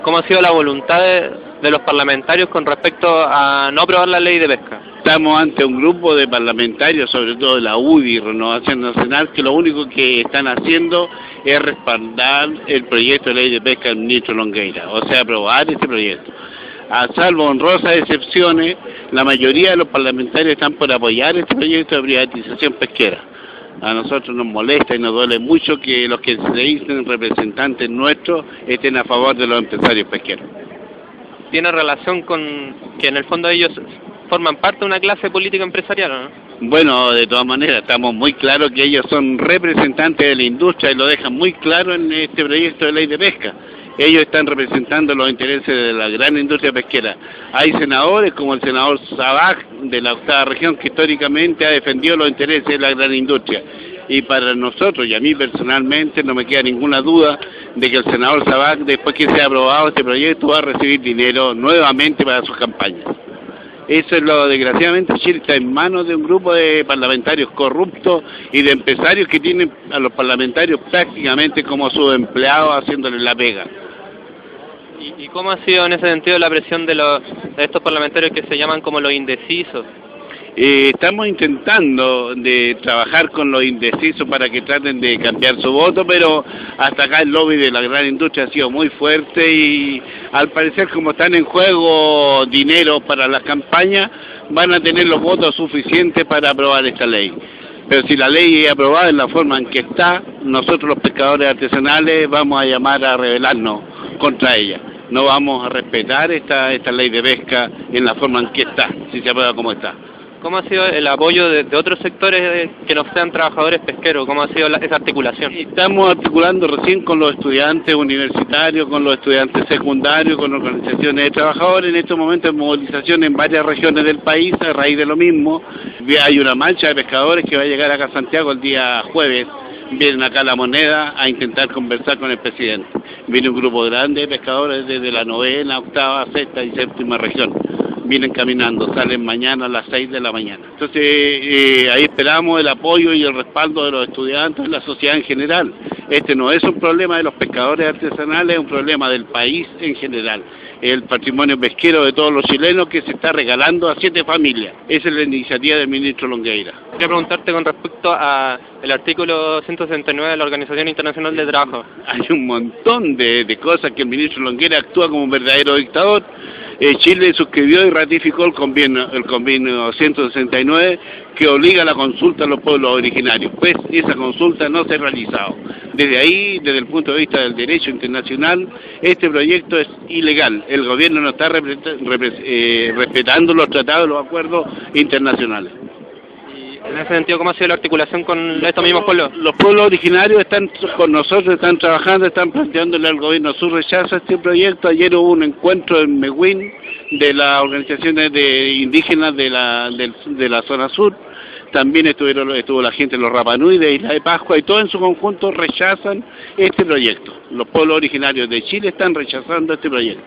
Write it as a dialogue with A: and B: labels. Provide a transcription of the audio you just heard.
A: ¿Cómo ha sido la voluntad de los parlamentarios con respecto a no aprobar la ley de pesca?
B: Estamos ante un grupo de parlamentarios, sobre todo de la UDI, Renovación Nacional, que lo único que están haciendo es respaldar el proyecto de ley de pesca del ministro Longueira, o sea, aprobar este proyecto. A salvo honrosas excepciones, la mayoría de los parlamentarios están por apoyar este proyecto de privatización pesquera. A nosotros nos molesta y nos duele mucho que los que se dicen representantes nuestros estén a favor de los empresarios pesqueros.
A: ¿Tiene relación con que en el fondo ellos forman parte de una clase política empresarial, no?
B: Bueno, de todas maneras, estamos muy claros que ellos son representantes de la industria y lo dejan muy claro en este proyecto de ley de pesca. Ellos están representando los intereses de la gran industria pesquera. Hay senadores como el senador Sabaj de la octava región que históricamente ha defendido los intereses de la gran industria. Y para nosotros, y a mí personalmente, no me queda ninguna duda de que el senador Sabaj, después que sea aprobado este proyecto, va a recibir dinero nuevamente para sus campañas. Eso es lo, desgraciadamente, Chile está en manos de un grupo de parlamentarios corruptos y de empresarios que tienen a los parlamentarios prácticamente como sus empleados haciéndoles la pega.
A: ¿Y cómo ha sido en ese sentido la presión de estos parlamentarios que se llaman como los indecisos?
B: Estamos intentando de trabajar con los indecisos para que traten de cambiar su voto, pero hasta acá el lobby de la gran industria ha sido muy fuerte y al parecer como están en juego dinero para las campañas, van a tener los votos suficientes para aprobar esta ley. Pero si la ley es aprobada en la forma en que está, nosotros los pescadores artesanales vamos a llamar a rebelarnos contra ella. No vamos a respetar esta ley de pesca en la forma en que está, si se aprueba como está.
A: ¿Cómo ha sido el apoyo de otros sectores que no sean trabajadores pesqueros? ¿Cómo ha sido esa articulación?
B: Estamos articulando recién con los estudiantes universitarios, con los estudiantes secundarios, con organizaciones de trabajadores. En estos momentos hay movilización en varias regiones del país a raíz de lo mismo. Hay una marcha de pescadores que va a llegar acá a Santiago el día jueves. Vienen acá a La Moneda a intentar conversar con el presidente. Viene un grupo grande de pescadores desde la novena, octava, sexta y séptima región. Vienen caminando, salen mañana a las 6 de la mañana. Entonces ahí esperamos el apoyo y el respaldo de los estudiantes, de la sociedad en general. Este no es un problema de los pescadores artesanales, es un problema del país en general. El patrimonio pesquero de todos los chilenos que se está regalando a 7 familias. Esa es la iniciativa del ministro Longueira.
A: Quería preguntarte con respecto al artículo 169 de la Organización Internacional del Trabajo.
B: Hay un montón de cosas que el ministro Longueira actúa como un verdadero dictador. Chile suscribió y ratificó el convenio 169 que obliga a la consulta a los pueblos originarios. Pues esa consulta no se ha realizado. Desde ahí, desde el punto de vista del derecho internacional, este proyecto es ilegal. El gobierno no está respetando los tratados, los acuerdos internacionales.
A: En ese sentido, ¿cómo ha sido la articulación con estos mismos pueblos?
B: Los pueblos originarios están con nosotros, están trabajando, están planteándole al gobierno su rechazo a este proyecto. Ayer hubo un encuentro en Mehuín de las organizaciones indígenas de la zona sur. También estuvo la gente de los Rapanui de Isla de Pascua y todos en su conjunto rechazan este proyecto. Los pueblos originarios de Chile están rechazando este proyecto.